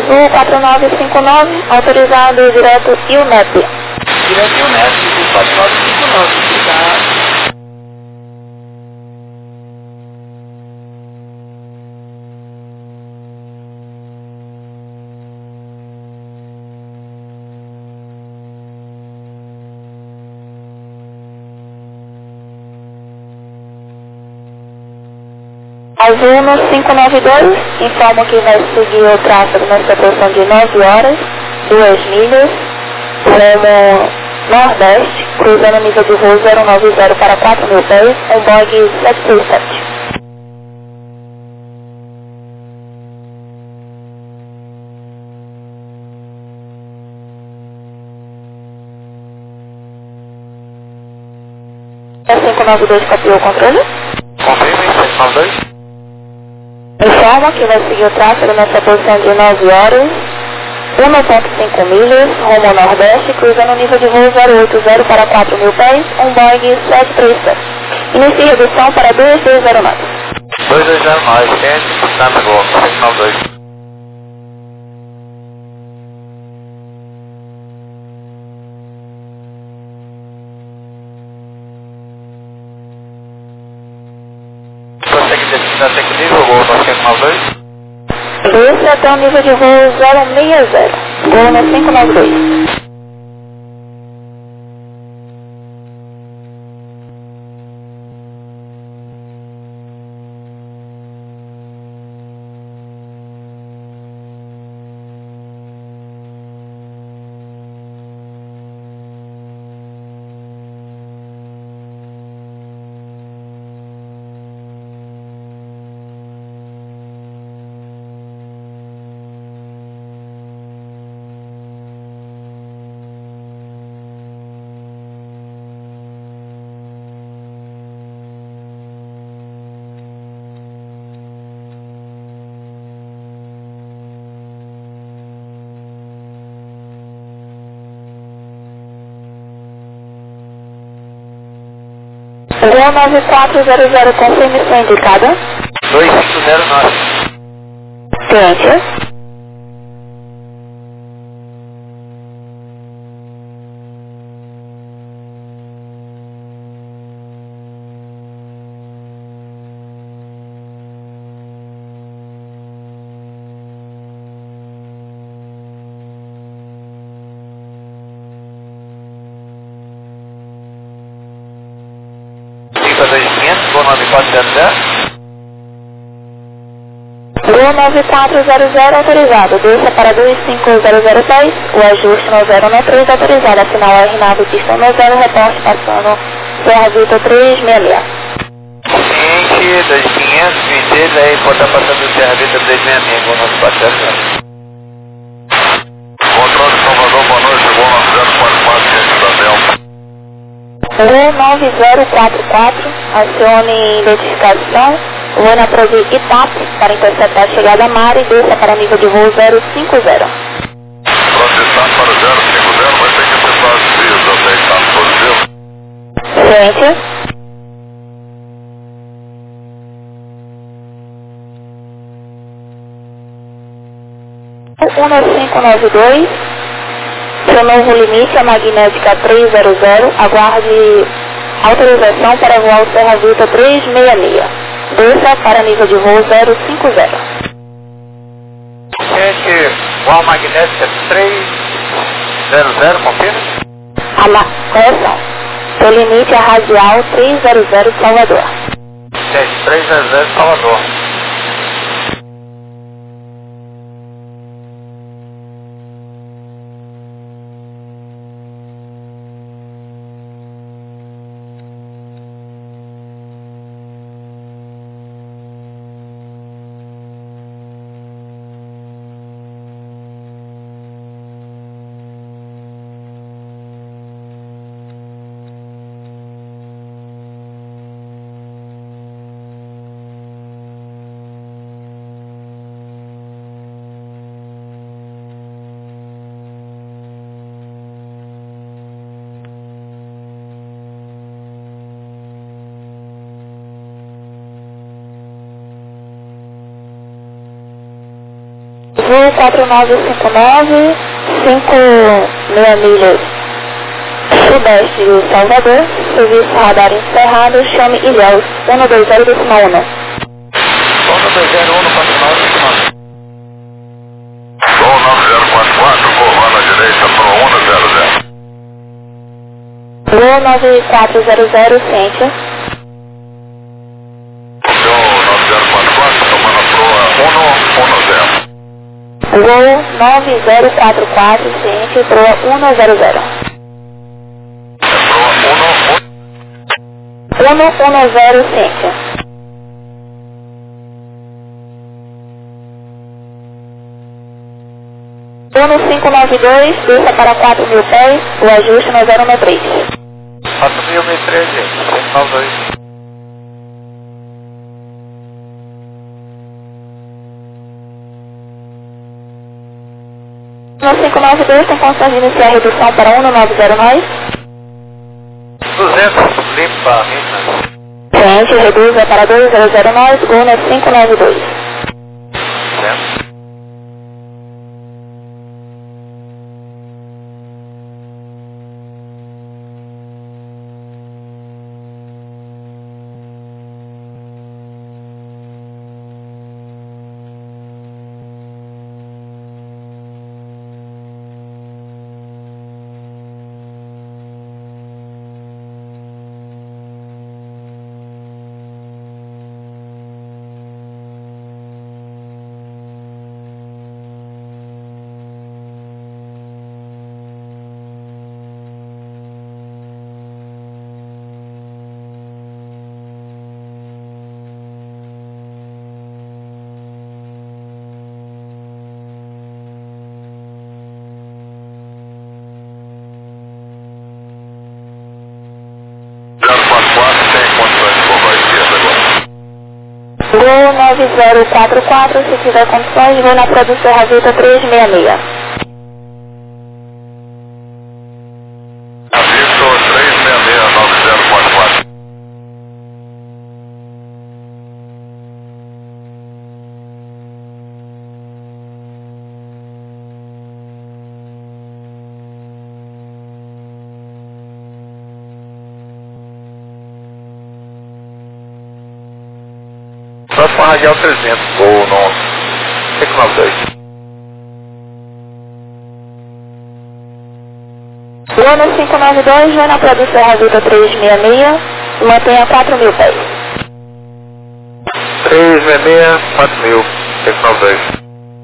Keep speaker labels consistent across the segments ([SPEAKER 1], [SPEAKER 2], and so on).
[SPEAKER 1] Azul 4959, autorizado direto IUNEP.
[SPEAKER 2] Direto IUNEP, o 4959, obrigado.
[SPEAKER 1] Azul no 592, informo que vai seguir o tráfego nessa posição de 9 horas, 2 milhas, rumo nordeste, cruzando o nível de voo 090 para 4.000 pés, um Boeing 737. É 592, copiou o controle?
[SPEAKER 2] Confirme, 592.
[SPEAKER 1] Informa que vai seguir o tráfego nessa posição de 9 horas, 1,5 milhas, rumo ao nordeste, cruzando o nível de voo 080 para 4.000 pés, um Boeing 737. Inicie redução para 2209.
[SPEAKER 2] 2209, tente, navegou, 592. Até que nível voo no 592?
[SPEAKER 1] Desce até o nível de voo 060, voo no 592. Voo 9400, confirme sua indicada.
[SPEAKER 2] 2509.
[SPEAKER 1] Ciência.
[SPEAKER 2] Fica 2500, voo 9400.
[SPEAKER 1] Voo 9400 autorizado, desça para 25006, o ajuste no 093 autorizado, afinal R9 pista no 0, reporte passando Serra Vitor 366.
[SPEAKER 2] Ciente, 2500, 26, aí pode estar passando o Serra Vita 366, voo 9400. Controle Salvador, boa noite, voo 9044, da Delta.
[SPEAKER 1] Voo 9044, acione identificação, voo na prova ITAP para interceptar a chegada a mar e desça para nível de voo 050.
[SPEAKER 2] Processar para o 050, vai ter que acessar as vias até estar positivo.
[SPEAKER 1] Ciência. O 1592, seu novo limite é magnética 300, aguarde autorização para voar o Serra Vitor 366. Desça para nível de voo 050.
[SPEAKER 2] Ciente, voal magnética 300, confirma?
[SPEAKER 1] Correção. Seu limite é radial 300 Salvador.
[SPEAKER 2] Ciente, 300, Salvador.
[SPEAKER 1] Voo 4959, 5,6 milhas sudeste de Salvador, serviço radar encerrado, chame Ilhéus, 120 decimal 1.
[SPEAKER 2] 120, 149, Gol 9044, curva na direita pro 100.
[SPEAKER 1] Gol 9400, ciência.
[SPEAKER 2] Gol 9044, tomando pro 110.
[SPEAKER 1] Gol 9044, ciência, proa 100. 110, ciência. Uno 592, desça para 4.000 pés, o ajuste no 063.
[SPEAKER 2] 4.013, 692.
[SPEAKER 1] Uno 592 tem condições de iniciar a redução para 190 nós.
[SPEAKER 2] 200, limpa, Minas.
[SPEAKER 1] Ciente, reduza para 200 nós, Gol 592.
[SPEAKER 2] 200.
[SPEAKER 1] Gol 9044, se tiver condições, vou na produção Ravita 366.
[SPEAKER 2] Aviso 366-9044. Próxima radial 300, Gol 592.
[SPEAKER 1] Gol 592, vai na produção Ravita 366 e mantenha 4.000 pés.
[SPEAKER 2] 366, 4.000, 592.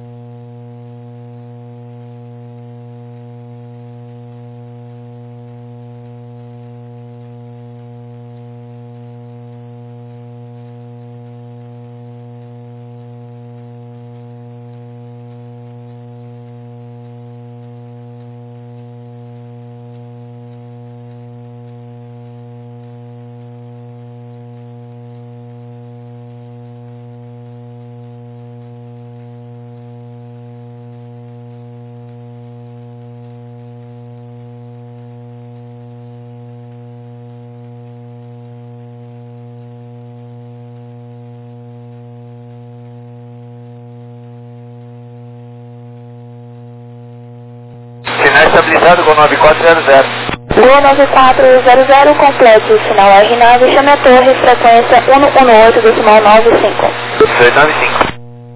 [SPEAKER 2] Sinal estabilizado com 9400.
[SPEAKER 1] Gol 9400, complete o sinal R9, chame a torre, frequência 118, decimal 95.
[SPEAKER 2] 295.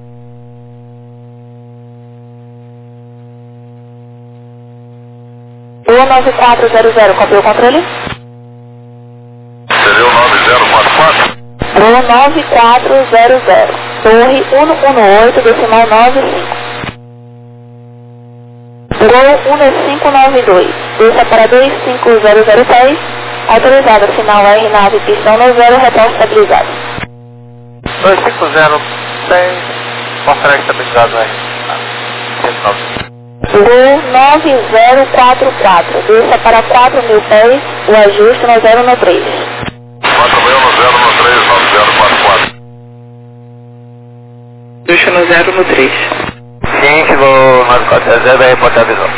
[SPEAKER 1] Gol 9400, copiou o controle?
[SPEAKER 2] Seria o 9044.
[SPEAKER 1] Gol 9400, torre 118, decimal 95. Gol 1592, desça para 2500 pés, autorizado, sinal R9, pistão no 0, retorno estabilizado.
[SPEAKER 2] 250, tem mostrar estabilizado aí. 109.
[SPEAKER 1] Gol 9044, desça para 4.000 pés, o ajuste no 013.
[SPEAKER 2] 4.000 no 013, 9044.
[SPEAKER 1] Ajuste no 013.
[SPEAKER 2] Ciente, Gol 9400, vai reportar a visão.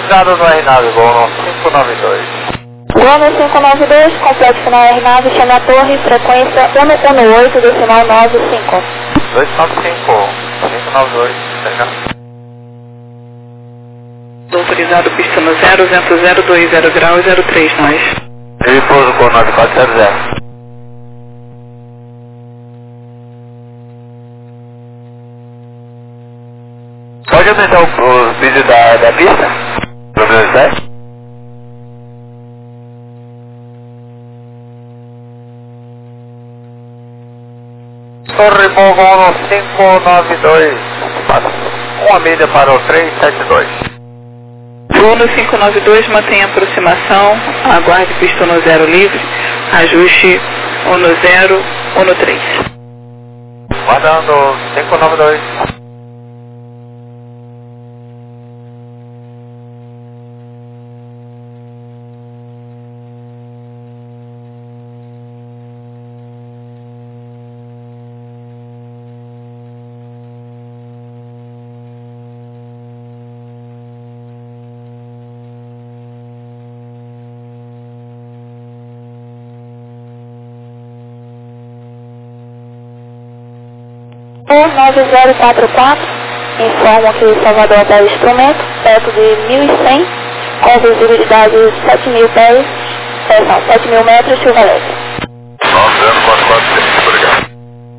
[SPEAKER 2] Autorizado no R9, voo no 592.
[SPEAKER 1] Gol no 592, complete final R9, chame a torre, frequência 118, decimal 95.
[SPEAKER 2] 295, 592, legal.
[SPEAKER 3] Autorizado pista no 0, vento 020 graus, 03 nós.
[SPEAKER 2] E pouso com 9400. Pode aumentar o vídeo da pista? Pelo menos 10? Torre Morro no 592. Uma milha para o 372.
[SPEAKER 3] Voo no 592, mantenha aproximação, aguarde pista no 0 livre, ajuste 10, 13.
[SPEAKER 2] Mandando 592.
[SPEAKER 1] O 9044, informa que Salvador até o instrumento, perto de 1100, com visibilidade 7.000 pés, 7.000 metros, chuva leve.
[SPEAKER 2] 90446, obrigado.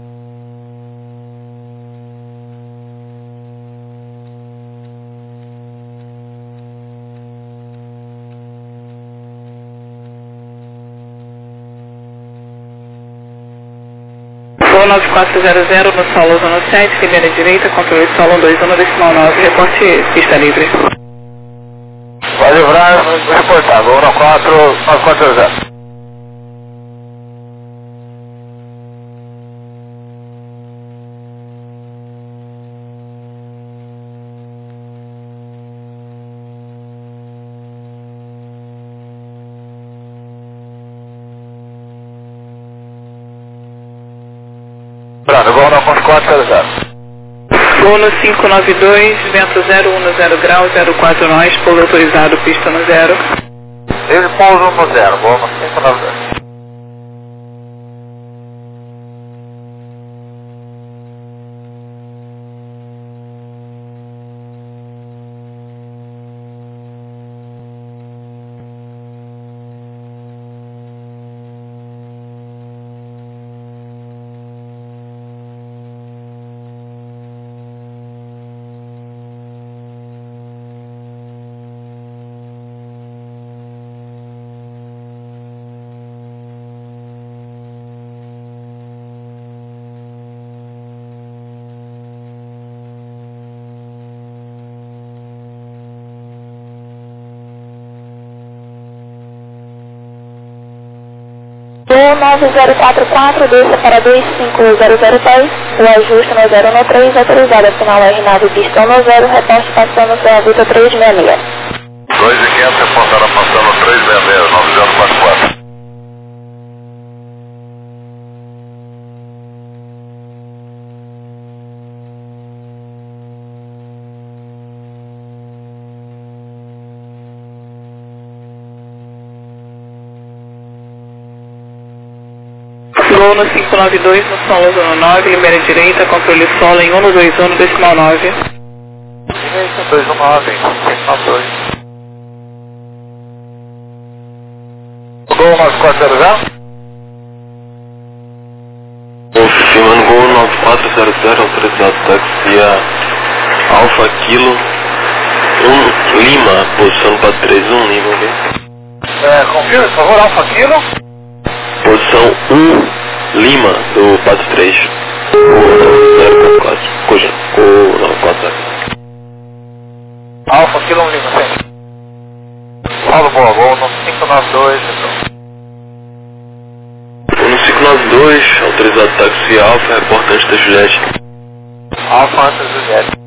[SPEAKER 3] Voo 9400 no solo zona 7, primeira direita, controle solo 21, decimal 9, reporte pista livre.
[SPEAKER 2] Vai livrar, vou reportar, vou no 9400. Brando, vou no 9400.
[SPEAKER 3] Voo no 592, vento 010 graus, 04 nós, pouso autorizado, pista no 0.
[SPEAKER 2] Ele pousa no 0, vou no 592.
[SPEAKER 1] O 9044, desça para 25010, o ajuste no 013, autorizado, final R9, pista no 0, reposte passando pela Vita 366.
[SPEAKER 2] 2.500, reportaram passando 366, 9044.
[SPEAKER 3] Voo no 592, no solo zona 9, primeira direita, controle solo em 121, decimal 9.
[SPEAKER 2] 219, 592. Gol 9400?
[SPEAKER 4] Confirmando Gol 9400, autorizado táxi a Alfa Kilo 1 Lima, posição para 31 Lima, ok?
[SPEAKER 2] Confirma, por favor, Alfa Kilo.
[SPEAKER 4] Posição 1 Lima do Pato 3. Gol 044, cuja, Gol 940.
[SPEAKER 2] Alfa Kilo 1 Lima, sim. Paulo Boa, vou no 592, então.
[SPEAKER 4] No 592, autorizado táxi Alfa, reporta antes da Juliette.
[SPEAKER 2] Alfa antes do Juliette.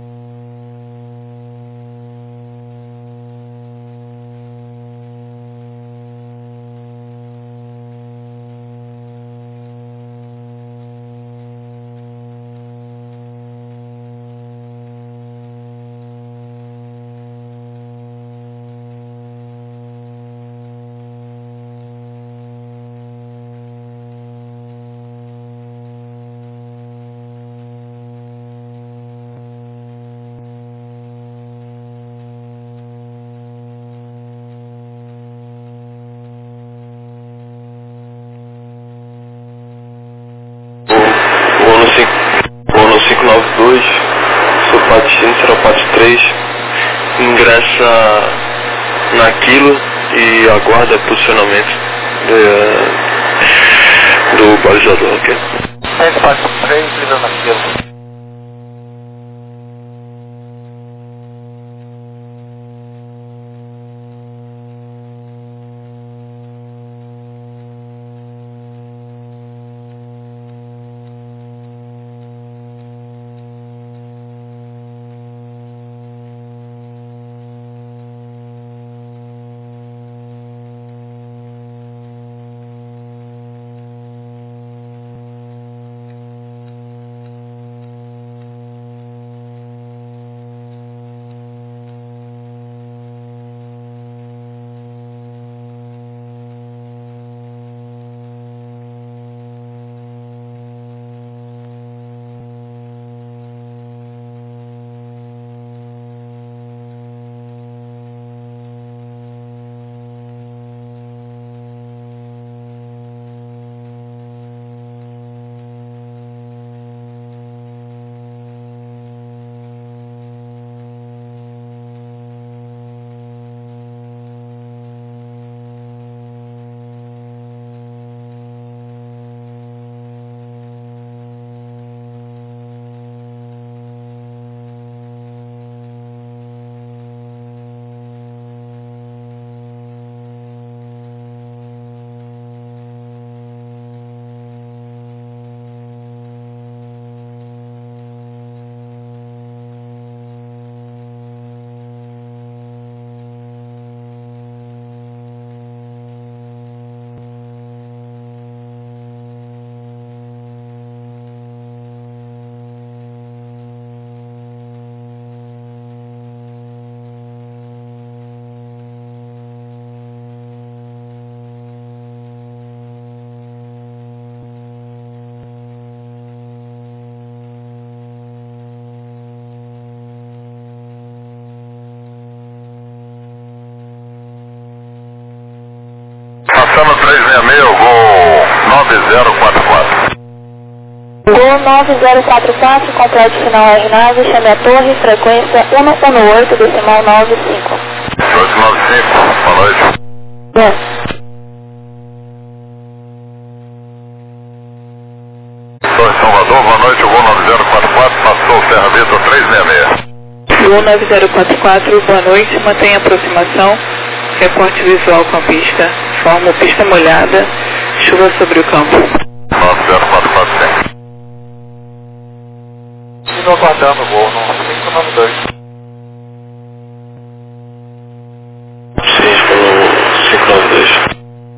[SPEAKER 4] destino 043, ingressa naquilo e aguarda posicionamento do balizador, ok?
[SPEAKER 2] 143, livrando naquilo.
[SPEAKER 5] Passando 366, voo 9044.
[SPEAKER 1] Gol 9044, complete final R9, chame a torre, frequência 118, decimal 95.
[SPEAKER 5] 295, boa noite.
[SPEAKER 1] Bom.
[SPEAKER 5] Sou em Salvador, boa noite, voo 9044, passou Serra Vitor 366.
[SPEAKER 3] Gol 9044, boa noite, mantenha aproximação, reporte visual com a pista, forma pista molhada, chuva sobre o campo.
[SPEAKER 5] 9044, sim.
[SPEAKER 2] Continuo aguardando o voo no 592.
[SPEAKER 4] Sim, falou 592.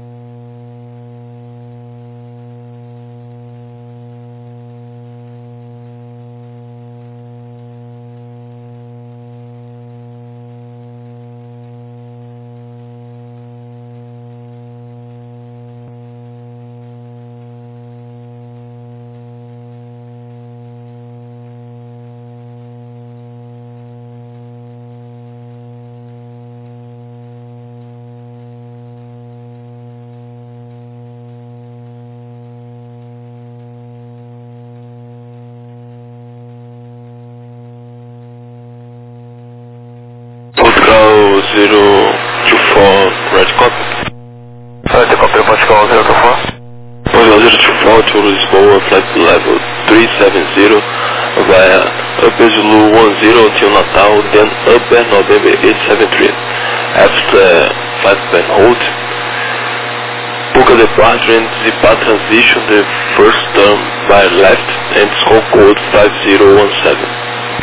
[SPEAKER 4] Portugal 024, Red Copy.
[SPEAKER 2] Red Copy, Portugal 024.
[SPEAKER 4] Portugal 024 to Lisboa, flight level 370 via Upper Zulu 10 till Natal, then Upper November 873. After flight plan hold, Puka departure and Zipa transition the first turn by left and score code 5017.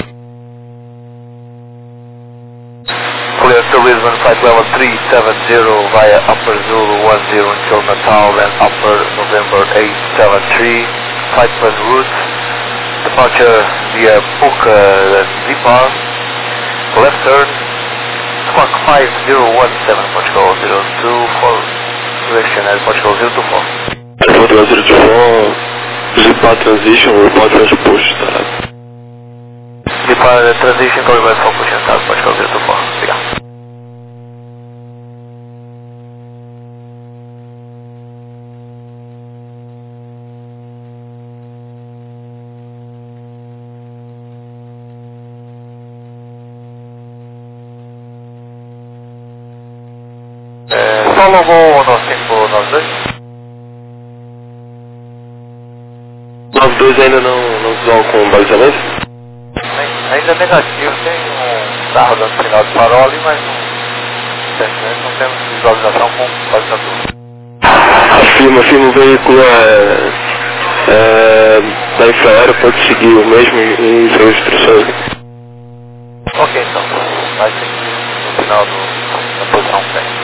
[SPEAKER 2] Clear to Lisbon, flight level 370 via Upper Zulu 10 until Natal, then Upper November 873. Flight plan route, departure via Puka, then Zipa, left turn, squawk 5017, Portugal 024, direction at Portugal 024.
[SPEAKER 4] Portugal 024, Zipa transition, report as push start.
[SPEAKER 2] Zipa transition, call reverse for push and start, Portugal 024. Obrigado. Paulo, voo 1592.
[SPEAKER 4] 92 ainda não visual com balizamento?
[SPEAKER 2] Ainda negativo, tem um carro dando sinal de farol ali, mas não temos visualização com balizador.
[SPEAKER 4] Afirma o veículo da infraero, pode seguir o mesmo em suas instruções.
[SPEAKER 2] Ok, então, vai seguir no final da posição frente.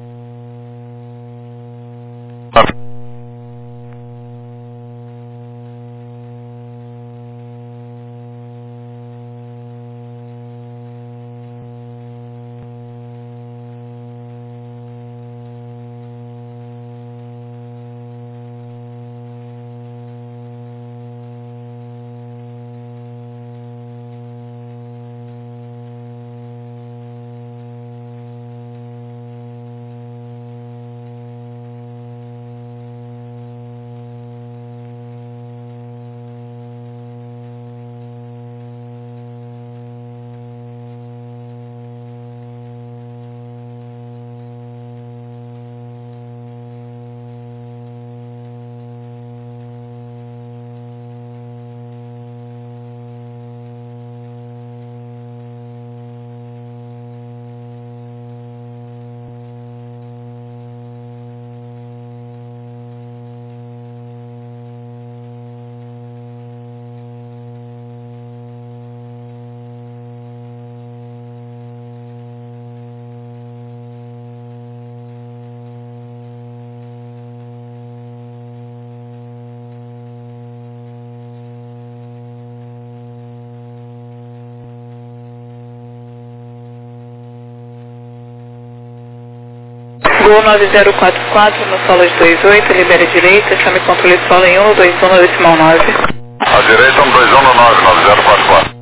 [SPEAKER 3] Gol 9044 no solo de 28, libera direita, chame controle de solo em 121,9.
[SPEAKER 5] À direita 12119, 9044.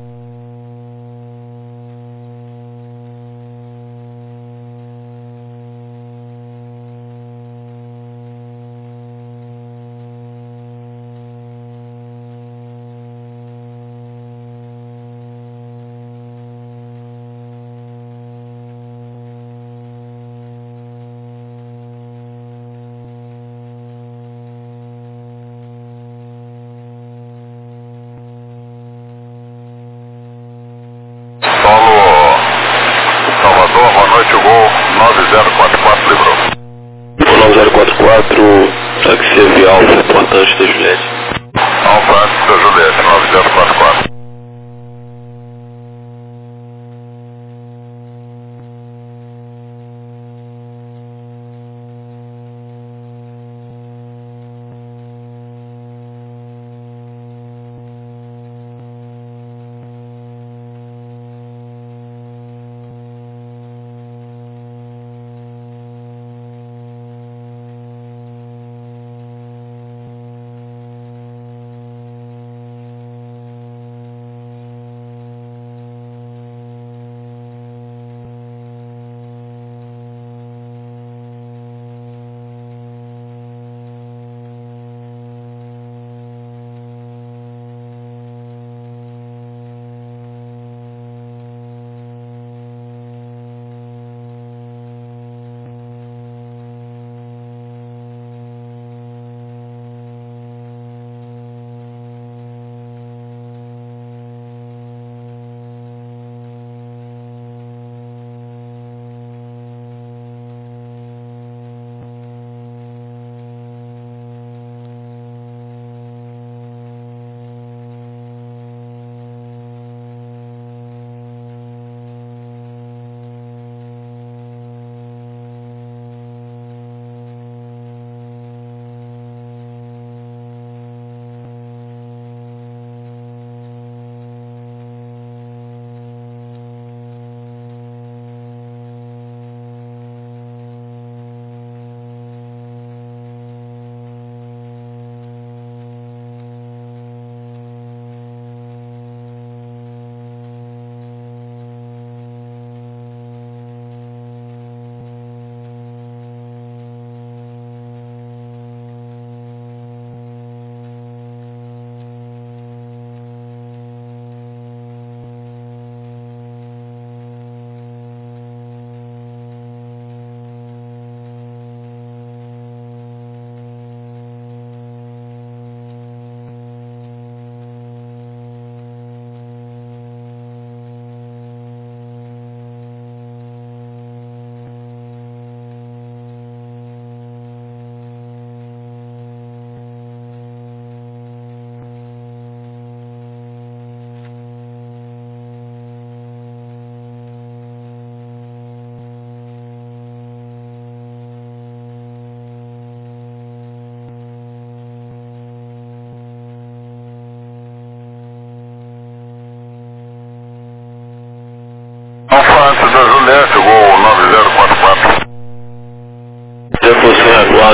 [SPEAKER 5] Salvador, boa noite, o gol 9044 livrou.
[SPEAKER 4] O 9044, táxi avial, importante da Juliette.
[SPEAKER 5] Alfa antes da Juliette, 9044.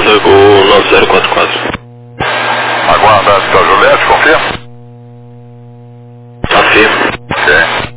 [SPEAKER 4] Obrigado, Gol 9044.
[SPEAKER 5] Aguarda Hotel Juliette, confirma?
[SPEAKER 4] Afirmo.
[SPEAKER 5] Ok.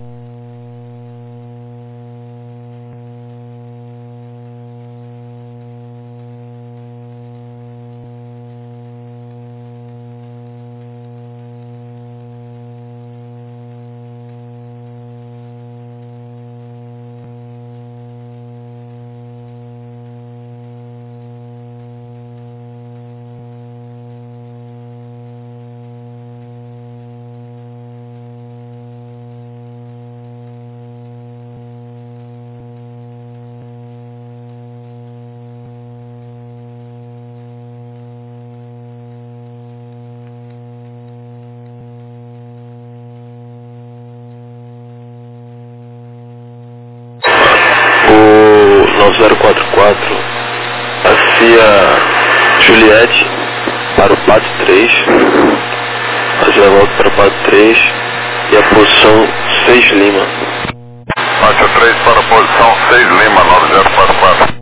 [SPEAKER 4] O 9044 AFIA Juliette para o Pato 3, fazer a volta para o Pato 3 e a posição 6 Lima.
[SPEAKER 5] Marcha 3 para a posição 6 Lima 9044.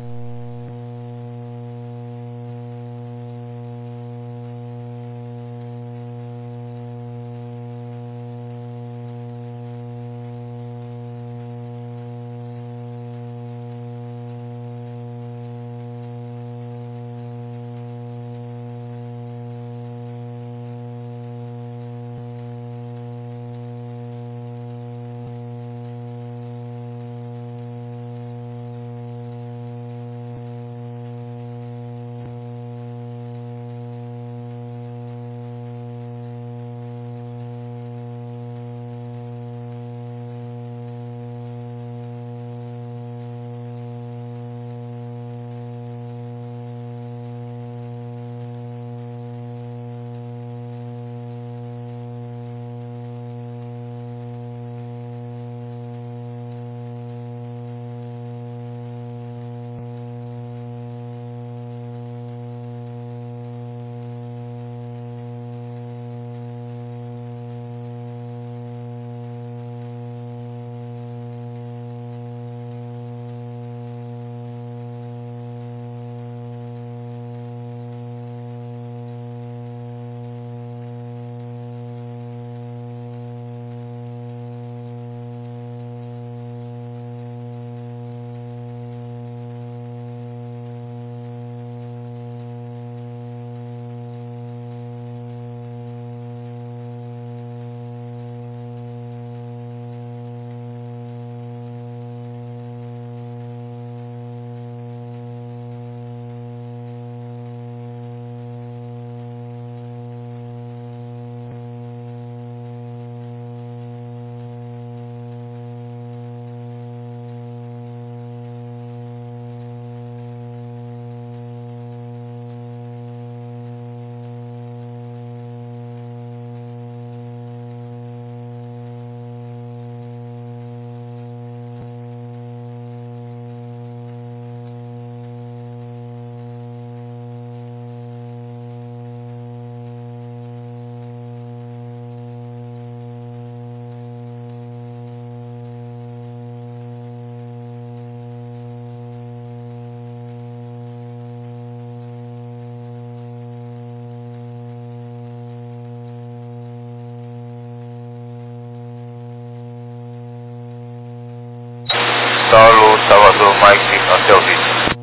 [SPEAKER 2] Saulo, Salvador, Mike, Hotel Vitor.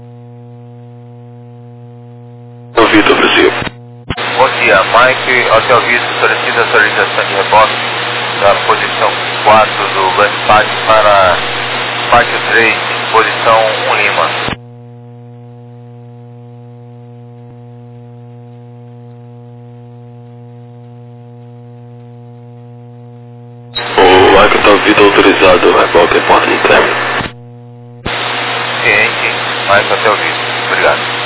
[SPEAKER 4] Ouvido, Brasil.
[SPEAKER 2] Bom dia, Mike, Hotel Vitor solicita a solicitação de rebote da posição 4 do Bus Pátio para Pátio 3, posição 1 Lima.
[SPEAKER 4] O Mike está ouvido autorizado, reboque é porta de término.
[SPEAKER 2] Ciente, Mike, Hotel Vitor. Obrigado.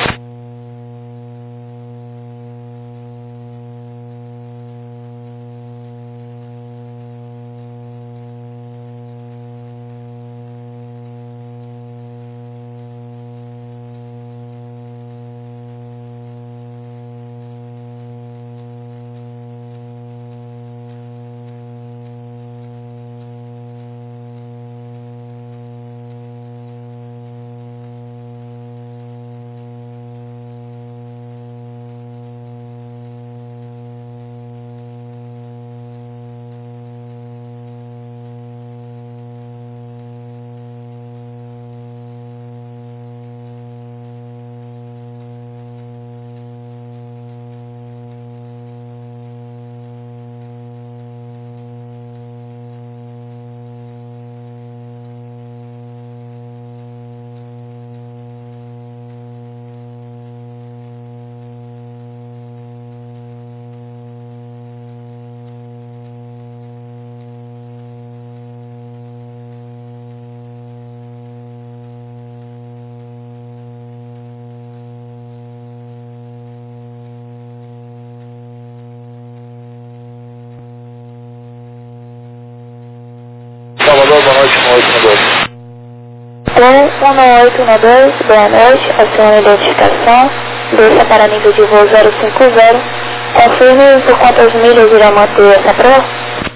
[SPEAKER 1] 1812, boa noite, acione a identificação, desça para nível de voo 050, confirme por quantas milhas irá manter essa proa?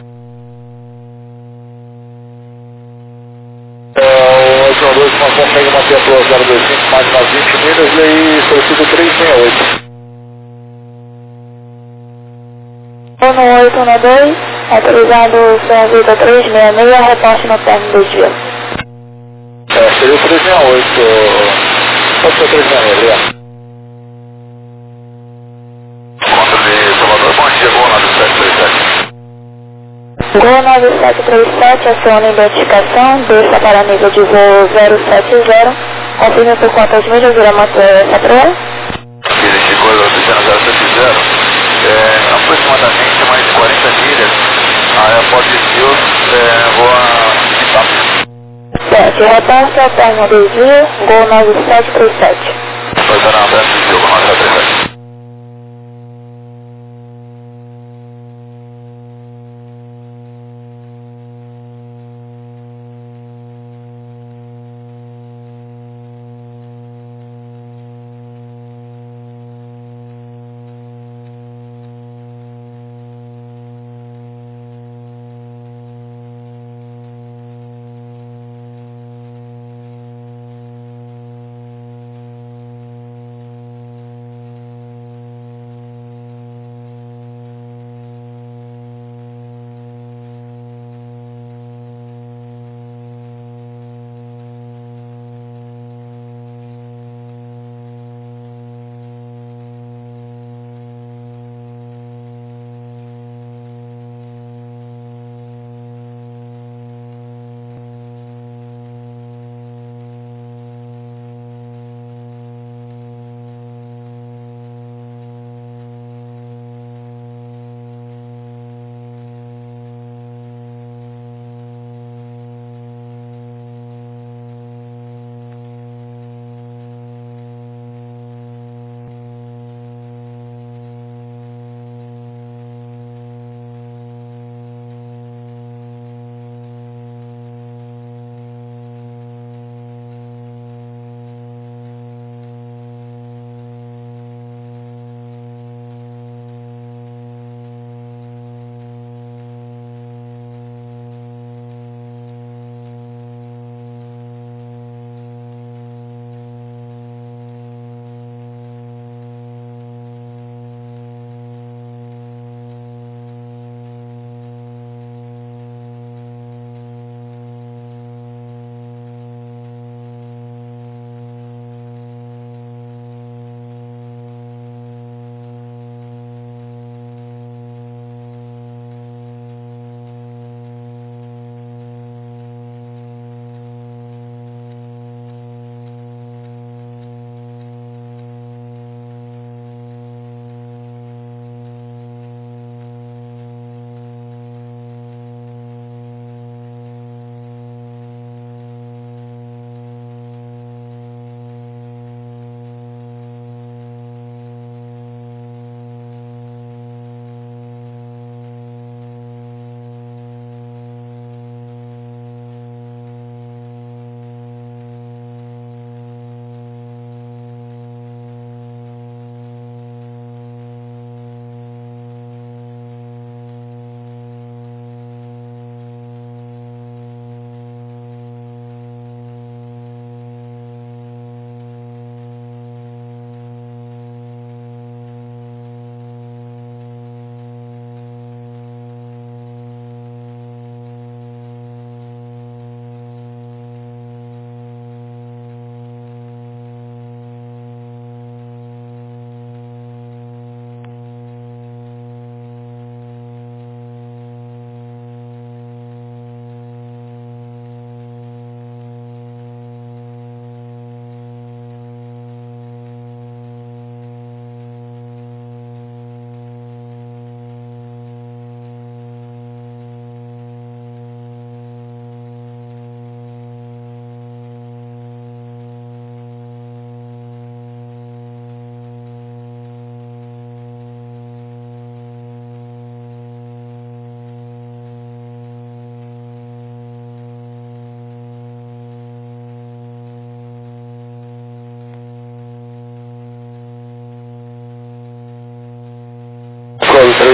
[SPEAKER 5] O 812 consegue manter a proa 025 mais umas 20 milhas e aí solicito 368.
[SPEAKER 1] 1812, autorizado o som Vida 366, reporte no término do dia.
[SPEAKER 5] Seria o 368, pode ser o 366, obrigado. Conta de Salvador, bom dia, Gol 9737.
[SPEAKER 1] Gol 9737, acione a identificação, desça para nível de voo 070, confirme por quantas milhas irá manter essa proa?
[SPEAKER 5] Existe coisa oficina 070, aproximadamente mais de 40 milhas, a Airport Skills voa de TAP.
[SPEAKER 1] Certo, reporte ao término do dia, Gol 9737.
[SPEAKER 5] Pois é, não, desce de Gol 9737.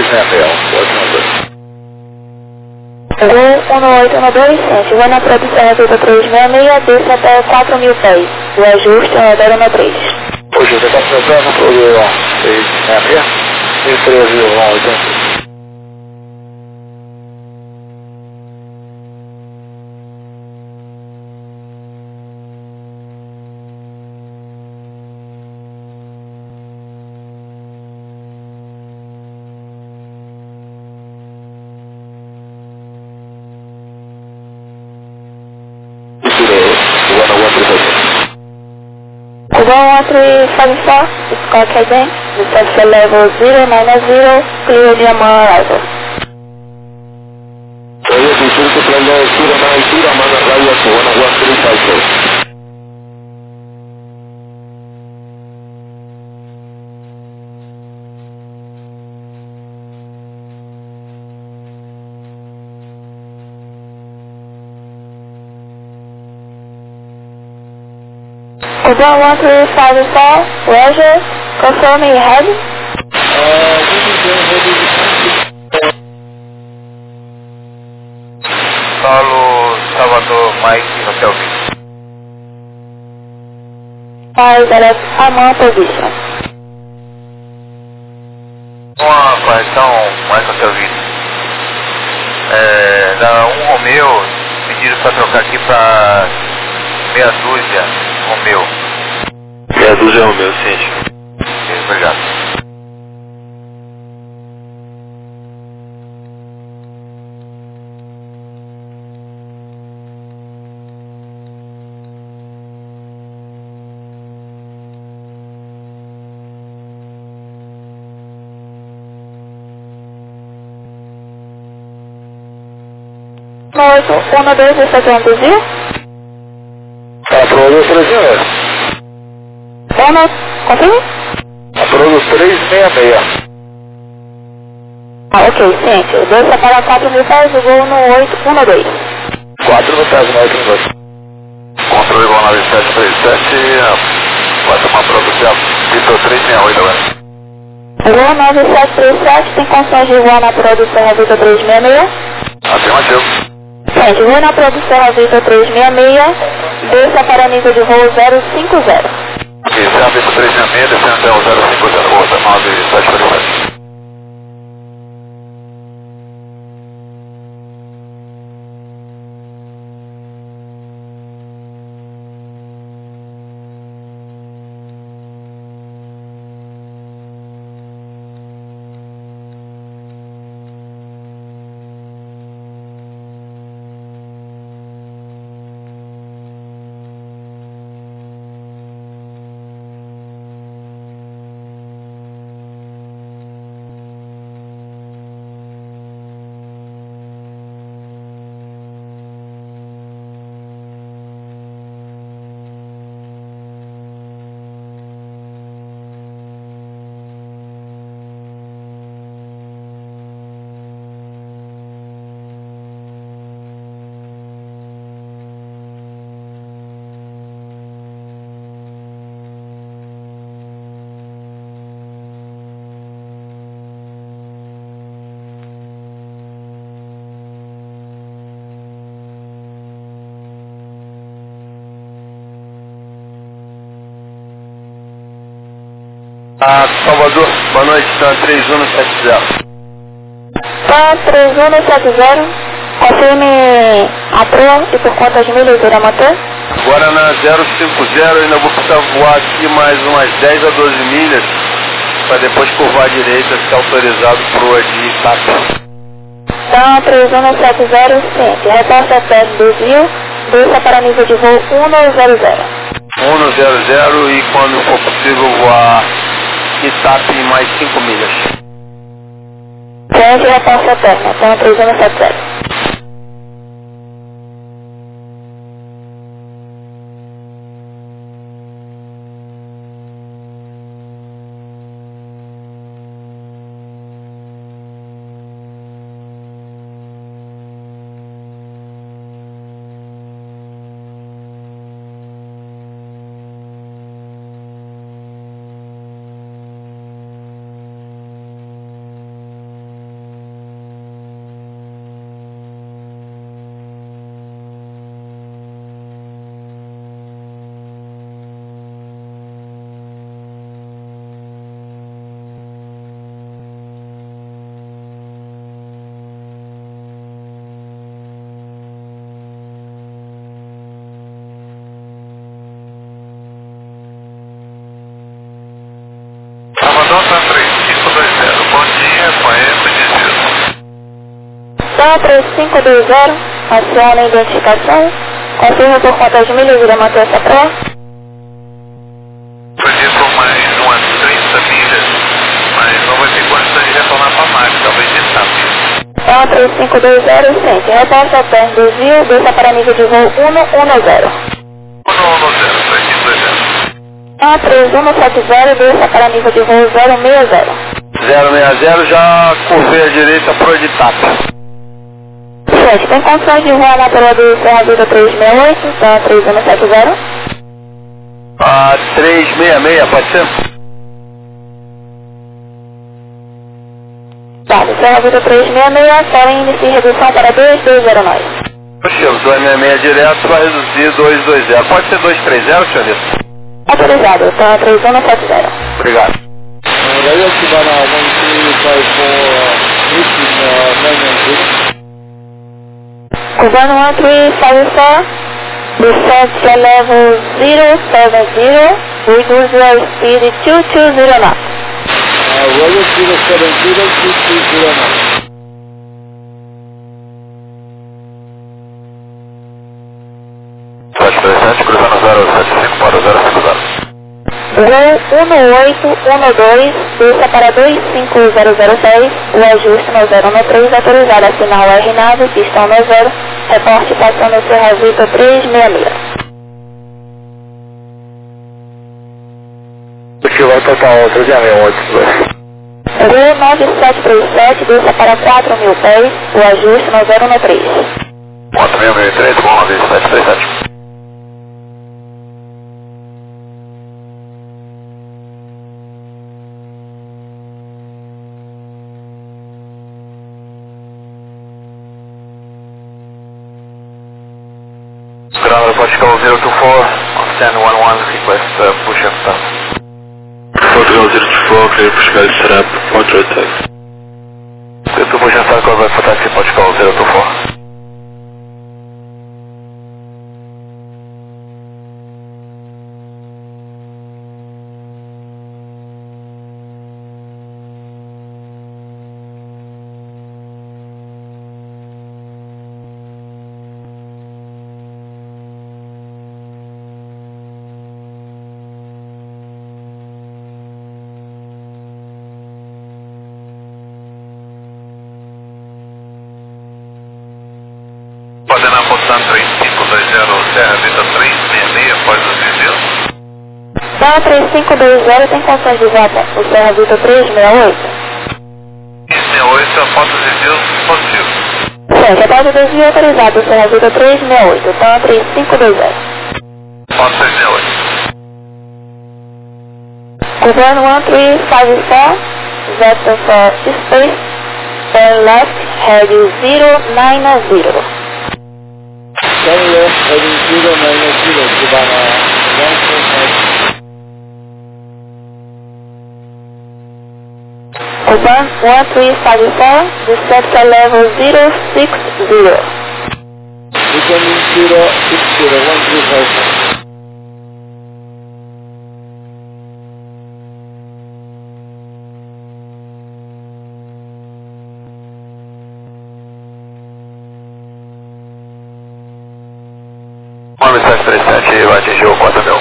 [SPEAKER 5] 366, ótimo 2.
[SPEAKER 1] Gol 1812, ciente. Vou na produção Repita 366, desça até 4.000 pés. O ajuste é 013.
[SPEAKER 5] Hoje você está apresentando para o 366, 1013, 180.
[SPEAKER 1] Gol 1374, Scott Hayden, reception level 0-0, clear the arrival.
[SPEAKER 5] Oye, si surge plan de altura, más altura, manda radio a Cubana 1354.
[SPEAKER 1] Gol 1354, Roger, confirming head.
[SPEAKER 2] Paulo, Salvador, Mike, Hotel Beach.
[SPEAKER 1] 5 direct Amman position.
[SPEAKER 2] Uma correção, Mike, Hotel Beach. Da 1 Romeo, pediram para trocar aqui para meia dúzia Romeo.
[SPEAKER 4] Meia dúzia Romeo, ciente.
[SPEAKER 2] Obrigado.
[SPEAKER 1] No 812, você quer induzir?
[SPEAKER 5] Aprovou 366.
[SPEAKER 1] Bônus, confirme?
[SPEAKER 5] Aprovou 366.
[SPEAKER 1] Ok, ciente. Desça para 4.000 pés, o gol no 812.
[SPEAKER 5] 4 no caso, 932.
[SPEAKER 2] Controle igual 9737, vai tomar produção, Vitor 368 agora.
[SPEAKER 1] Gol 9737, tem condições de voar na produção a Vitor 366?
[SPEAKER 2] Afirmativo.
[SPEAKER 1] Ciente, vou na produção a Vitor 366, desça para nível de voo 050.
[SPEAKER 2] Esse é a Vitor 366, descendo até o 050, volta 9737.
[SPEAKER 4] Salvador, boa noite, está 3170.
[SPEAKER 1] Tá 3170, confirme a proa e por quantas milhas irá manter?
[SPEAKER 4] Agora na 050, ainda vou precisar voar aqui mais umas 10 a 12 milhas, para depois curvar à direita, ser autorizado proa de TAP.
[SPEAKER 1] Tá 3170, ciente. Repassa até desvio, desça para nível de voo 100.
[SPEAKER 4] 100 e quando for possível voar TAP em mais 5 milhas.
[SPEAKER 1] Ciente, repassa a terra, tá 3170. 3520, aciona a identificação, confirma por quantas milhas irá manter essa pré.
[SPEAKER 2] Podia por mais umas 30 milhas, mas não vai ter condição de retornar para a marca, talvez de rápido.
[SPEAKER 1] Então, 3520, sente, retorna ao pé, desvio, desça para nível de voo 110.
[SPEAKER 2] 110,
[SPEAKER 1] 3170, desça para nível de voo 060.
[SPEAKER 5] 060, já curvei à direita pro Editap.
[SPEAKER 1] Gente, tem condições de voar na pela do Serra Vida 368, então 3170?
[SPEAKER 5] 366, pode ser?
[SPEAKER 1] Tá, do Serra Vida 366, para índice redução para 2209.
[SPEAKER 5] Poxa, 266 direto vai reduzir 220. Pode ser 230, senhorita?
[SPEAKER 1] Autorizado, então 3170.
[SPEAKER 5] Obrigado.
[SPEAKER 2] Daí ativar na 135
[SPEAKER 1] Cubano 1354, descent to level 070, reduce your speed 220 knots.
[SPEAKER 2] Roger 070, 220 knots.
[SPEAKER 5] Cruzando 075 para 050.
[SPEAKER 1] Voo 1812, desça para 25006, o ajuste no 013, autorizado a sinal R-Nave, pistão no 0, reporte passando Serra Vita 366.
[SPEAKER 5] Vai total 368.
[SPEAKER 1] Voo 9737, desça para 4.000 pés, o ajuste no 013.
[SPEAKER 5] 4.003, bom, 9737.
[SPEAKER 2] Ground Portugal 024, stand 11, request push and start.
[SPEAKER 4] Portugal 024, clear Portugal setup, portrait taxi.
[SPEAKER 2] Good to push and start, call back for taxi Portugal 024. Pode na posição 3520, Serra Vita 366, pode nos dizer?
[SPEAKER 1] Então 3520 tem condições de voar o Serra Vita 368?
[SPEAKER 2] 368, a foto de Deus positivo.
[SPEAKER 1] Sim, já pode desvio autorizado o Serra Vita 368, então 3520.
[SPEAKER 2] Foto 368.
[SPEAKER 1] Cubano 1354, vector for space, turn left, head 090.
[SPEAKER 2] Turn left, heading 090, Cubana 145.
[SPEAKER 1] Cuban 1354, descent to level 060.
[SPEAKER 2] Becoming 060, 135.
[SPEAKER 5] Nome 737 vai atingir o 4.000.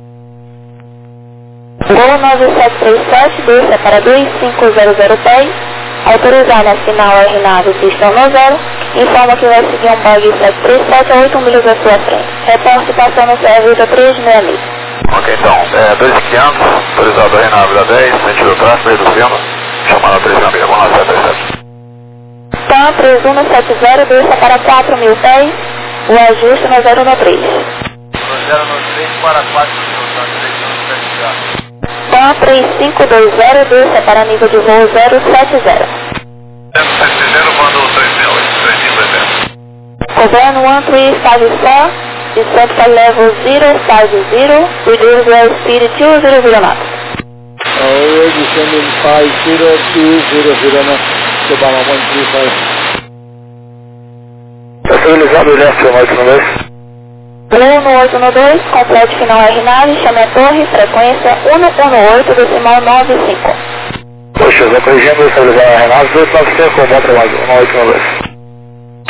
[SPEAKER 1] Voo 9737, desça para 2500 pés, autorizar na final R-Nave, pistão no 0, informa que vai seguir um bug 737 a 8 milhas à sua frente. Reporte passando Serra Vita 366.
[SPEAKER 5] Ok, então, 2.500, autorizado a R-Nave da 10, sentido tráfego, reduzindo, chamada 3.000, vamos lá, 737.
[SPEAKER 1] Então 3170, desça para 4.000 pés, o ajuste no 013.
[SPEAKER 2] No 093 para 4.000, tá? 3.070.
[SPEAKER 1] Então 3520, desça para nível de voo 070.
[SPEAKER 2] 070, manda o 3.080.
[SPEAKER 1] Cubano 1354, descent to level 050, reduce your speed 200 knots.
[SPEAKER 2] Already sending 50200 knots, Cubana 135.
[SPEAKER 5] Estabilizado o leste, 892.
[SPEAKER 1] Voo no 812, complete final R-Nave, chame a torre, frequência 118, decimal 95.
[SPEAKER 5] Poxa, já corrigindo, estabilizado a R-Nave, 295, com bom trabalho, 1892.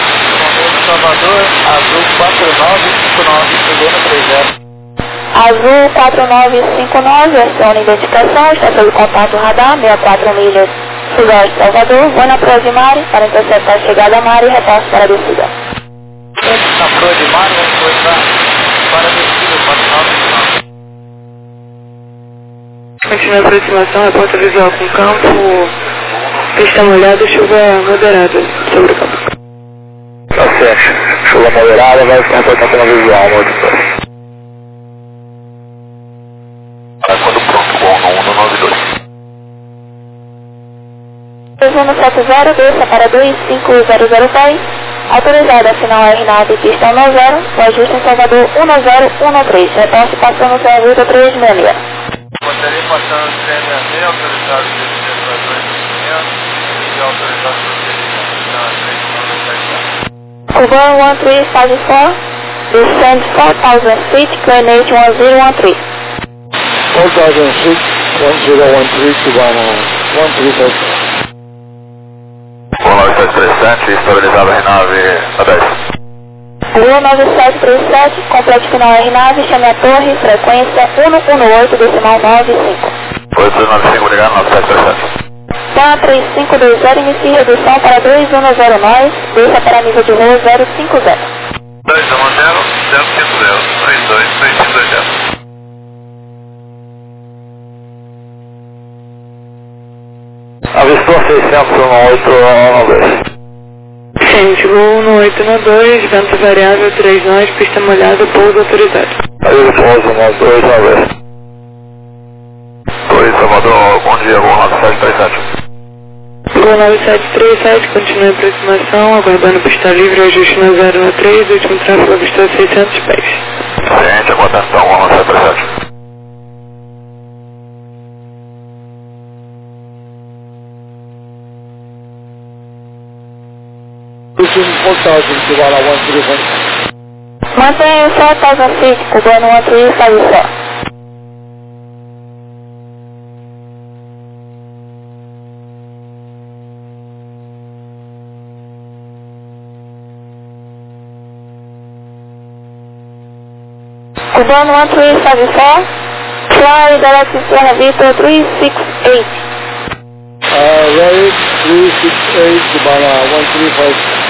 [SPEAKER 5] Salvador, Azul 4959, chegou no 30.
[SPEAKER 1] Azul 4959, aciona identificação, está sob contato radar, 64 milhas sudoeste Salvador, vou na proa de Mari, para interceptar a chegada a Mari e repasse para a descida.
[SPEAKER 5] Na proa de Mari, vamos começar para a descida, 4959.
[SPEAKER 3] Continua a aproximação, reporta visual com campo, pista molhada, chuva moderada sobre o campo.
[SPEAKER 5] Tá certo, chuva moderada, vai reportar na visual, muito bem. Quando pronto, bom, no 192.
[SPEAKER 1] 2170, desça para 25006, autorizada final R9, pista 10, o ajuste em Salvador 1013, repasse passando sua ruta 366.
[SPEAKER 5] Poderia passar no 366, autorizado descer para 250 e autorizado prosseguir na 3974.
[SPEAKER 1] Cuban 1354, descend 4000 feet, clear 1013.
[SPEAKER 5] 4000 feet, 1013, Cubana 1354. 19737, estabilizado R9 a 10.
[SPEAKER 1] Rua 9737, complete final R9, chame a torre, frequência 118, decimal 95.
[SPEAKER 5] 8295, ligado, 9737.
[SPEAKER 1] Tá 3520, inicie redução para 2109, desça para nível de voo 050.
[SPEAKER 5] 210, 050, 323520. Avistou 618
[SPEAKER 3] Gente, voo no 892, vento variável 3 nós, pista molhada, pouso autorizado.
[SPEAKER 5] Aí o pouso no 292. 2 Salvador, bom dia, voo 9737.
[SPEAKER 3] Voo 9737, continua a aproximação, aguardando pista livre, ajuste na 013, último tráfego avistou 600 pés.
[SPEAKER 5] Ciente, aguardação, voo 9737.
[SPEAKER 1] Mantenha o 7000 feet, Cubano 1354. Cubano 1354, fly direct to Sierra Victor 368.
[SPEAKER 5] Right 368, Cubana 135.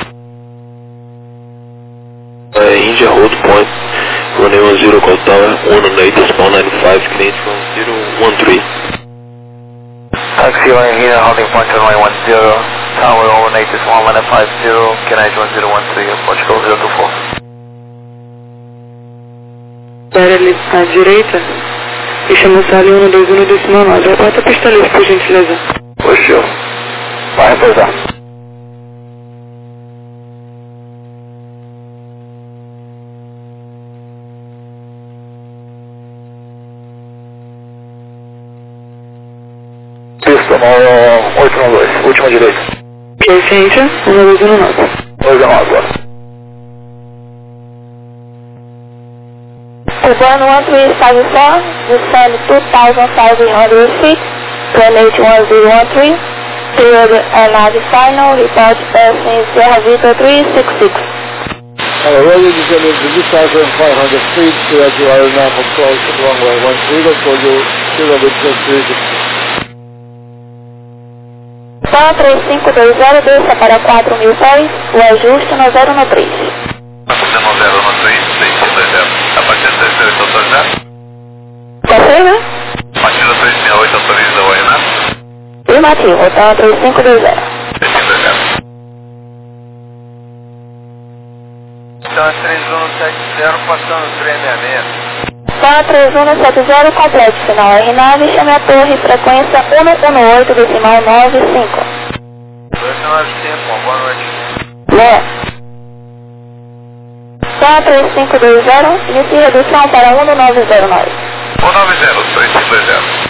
[SPEAKER 4] India hold point, runway 10 call tower, 118, spawn 95, Canadian from 013.
[SPEAKER 5] Taxi line here, holding point runway 10, tower 118, spawn 950, Canadian 1013, Portugal 024.
[SPEAKER 3] Espera ali à direita e chama o sala 121 decimal 9. Repata a pista livre, por gentileza.
[SPEAKER 5] Puxou. Vai repousar. Pista no 892, última direita.
[SPEAKER 3] Ciência, 1219.
[SPEAKER 5] 219 agora.
[SPEAKER 1] Cubano 1354, descend 2500 feet, Planet 1013, cleared R9 final, report passing Sierra Victor 366.
[SPEAKER 5] Ready to send in 2,500 feet, clear to R9 approach runway 13, for you, Sierra Victor 366.
[SPEAKER 1] Tá 3520, desça para 4000 pés, o ajuste no 013.
[SPEAKER 5] Acompanhando 013, 6520. A partir de 38 autorizado?
[SPEAKER 1] Tá certo, né?
[SPEAKER 5] A partir de 368 autoriza o Renato?
[SPEAKER 1] Afirmativo, tá 3520.
[SPEAKER 5] 3520. Então é 3170 passando 366.
[SPEAKER 1] Tá 3170, complete final R9, chame a torre, frequência 118, decimal 95.
[SPEAKER 5] 295, boa noite.
[SPEAKER 1] Né? Tá 3520, inicie redução para 1909.
[SPEAKER 5] 190, 3520.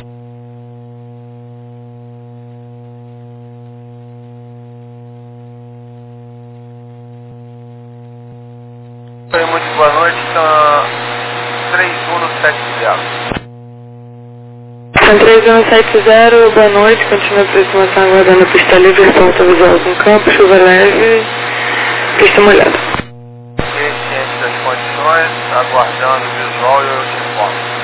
[SPEAKER 5] Muito boa noite, são 3170.
[SPEAKER 3] São 3170, boa noite, continua a aproximação aguardando a pista livre, porta visual com campo, chuva leve, pista molhada.
[SPEAKER 2] aguardando o visual e eu te informo.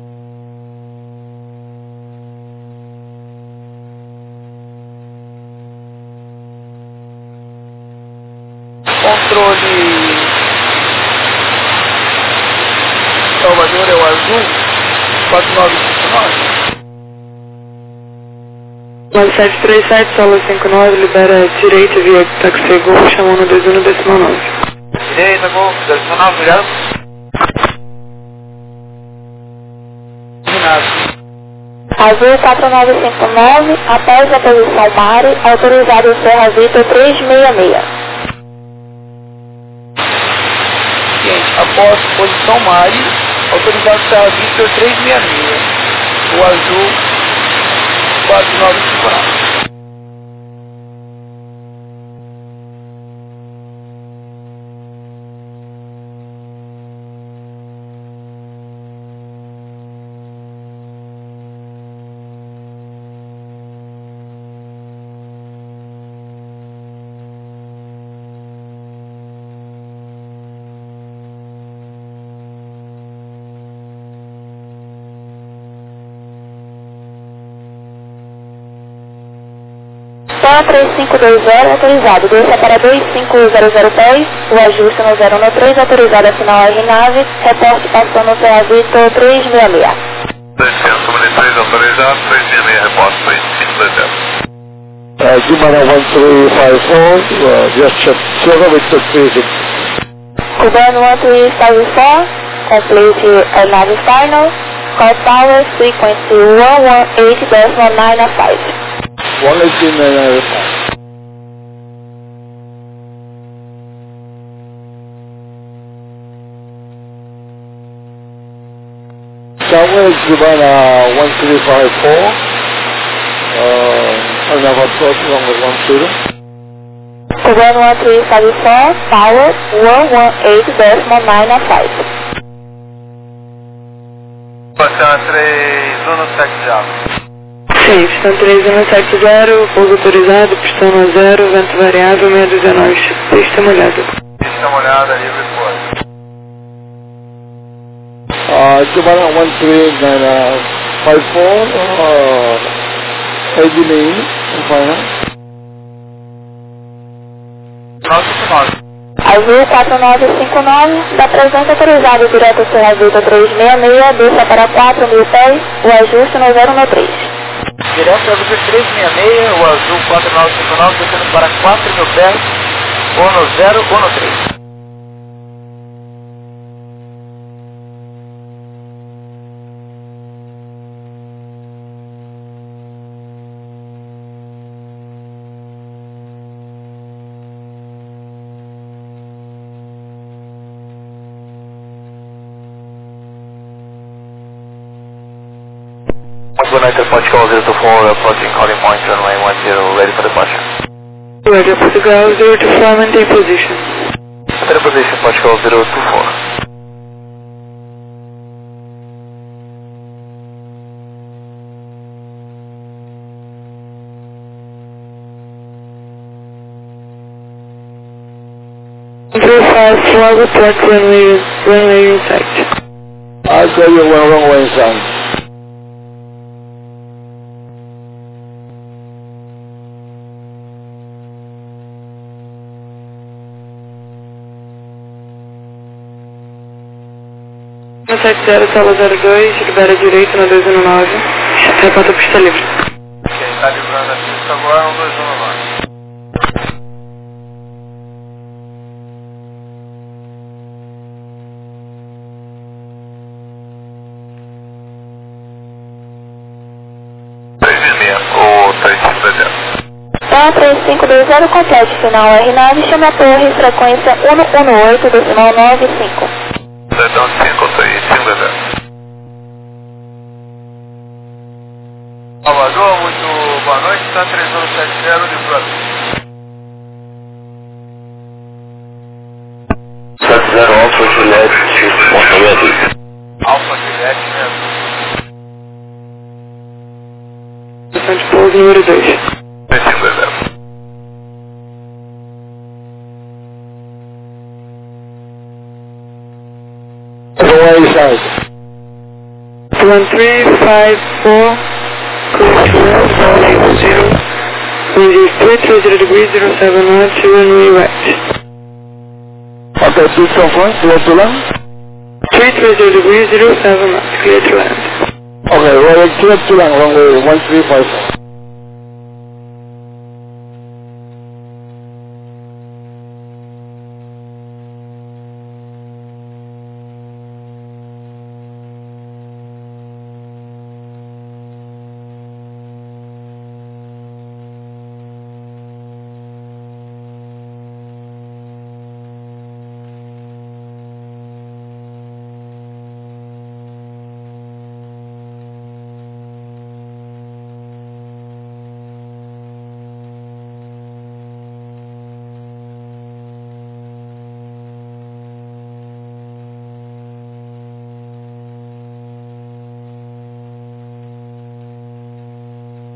[SPEAKER 5] Controle Salvador é o azul 4959.
[SPEAKER 3] 9737, solo 59, libera direita via táxi Gol, chamando 21 decimal 9.
[SPEAKER 2] Direita, Gol, decimal 9, obrigado.
[SPEAKER 1] Azul 4959, após a posição Mari, autorizado o Serra Vitor 366.
[SPEAKER 5] Gente, após posição Mari, autorizado Serra Vitor 366. O azul 4959.
[SPEAKER 1] Então 3520, autorizado. Desça para 250010, o ajuste no 013, autorizado a final RNAVE, reporte passando no Serra Vitor 366.
[SPEAKER 2] 253, autorizado, 366, reporte 3520.
[SPEAKER 5] Jumana 1354, just check Serra Vitor 366.
[SPEAKER 1] Cubano 1354, complete RNAVE final, call power frequency 118.995.
[SPEAKER 5] 118.995. Southwest Cubana 1354, another approach along with 10.
[SPEAKER 1] Cubano 1354, power 118.995.
[SPEAKER 2] Passando 3170.
[SPEAKER 3] Sim, pistão 3170, pouso autorizado, pistão no 0, vento variável, 619, pista molhada.
[SPEAKER 2] Pista molhada, livre fora.
[SPEAKER 5] Cubana 13954, Ednei, final.
[SPEAKER 2] Nosso final.
[SPEAKER 1] Azul 4959, da presença autorizado direto ao Serra Vitor 366, desça para 4.000 pés, o ajuste no 013.
[SPEAKER 2] Direto a Vitor 366, o azul 4959, descendo para 4.000 pés, ou no 0 ou no 3. Good night, Apache call 024, approaching calling point runway 10, ready for departure.
[SPEAKER 3] Ready up to go, 024, maintain position.
[SPEAKER 2] Maintain position, Apache call 024.
[SPEAKER 3] Control 5, flag report runway in sight.
[SPEAKER 5] I'll tell you one runway inside.
[SPEAKER 3] No 70, sala 02, libera direito na 219, reporta pista livre.
[SPEAKER 2] Quem está livrando a pista agora é um 219. Ou 3520.
[SPEAKER 1] Então 3520, complete final RNAVE, chama a torre, frequência 118, decimal 95.
[SPEAKER 2] Perdão, 53520. Salvador, muito boa noite, está 3170 de Flávio.
[SPEAKER 4] 70 Alpha Juliette, orçamento.
[SPEAKER 2] Alfa Juliette mesmo.
[SPEAKER 3] Estação de pouso número 2.
[SPEAKER 2] 3520.
[SPEAKER 3] 1354, clear to land, 180, wind is 330 degrees, 071, runway right.
[SPEAKER 5] Okay, please confirm, clear to land.
[SPEAKER 3] 330 degrees, 07 knots, clear to land.
[SPEAKER 5] Okay, Royal clear to land, runway 1354.